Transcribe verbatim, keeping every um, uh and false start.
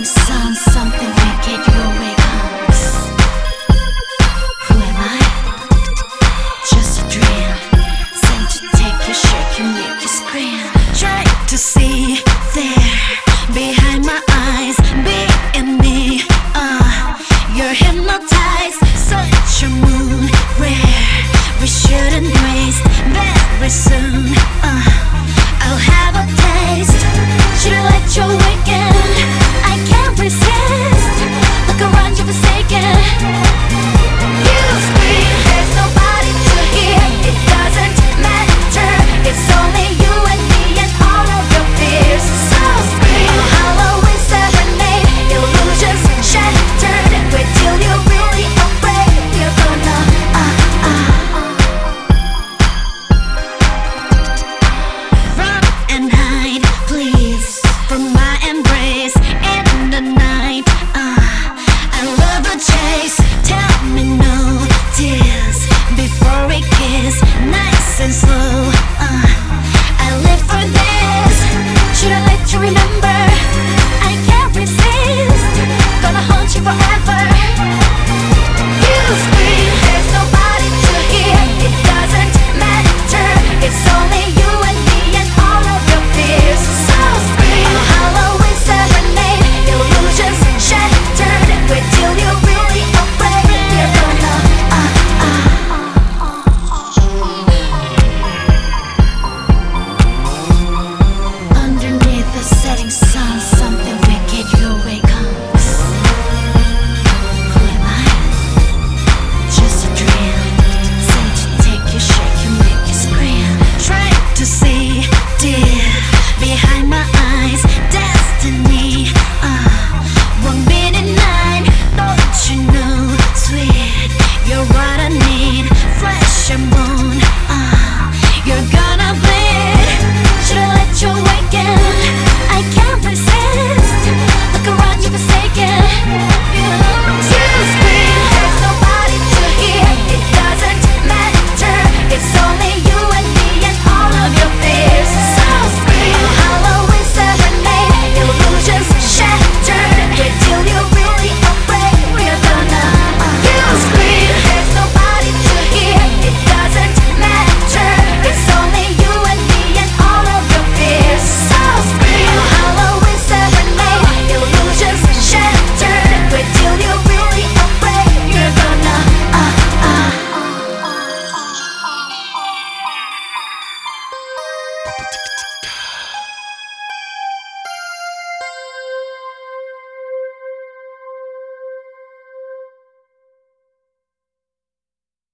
setting sun, something wicked, your way comes. Who am I? Just a dream, sent to take you, shake you, make you scream. Try to see there behind my eyes, being me. Uh, you're hypnotized, such a moon rare. We shouldn't waste very soon. Uh, I'll have a taste. Should I let you awaken? I can't resist. Look around, you're forsaken. You scream, there's nobody to hear. It doesn't matter. It's only you and me and all of your fears. So scream, a Halloween serenade. Illusions shattered. Wait till you're really afraid. You're gonna uh uh. Run and hide, please, from my embrace in the night. Uh, I love a chase. Tell me no tears before we kiss, nice and slow. Uh, I live for this. Should I let you remember? I can't resist. Gonna haunt you forever. You scream, there's nobody to hear. It doesn't matter. It's only you and me and all of your fears. So scream, a Halloween serenade. Illusions shattered. Wait till you're really afraid. You're gonna uh uh. Underneath the setting sun, something wicked, your way comes. Who am I? Just a dream, sent to take you, shake you, make you scream. Try to see, dear, behind my eyes, destiny. Uh, one minute nine, don't you know, sweet, you're what I need.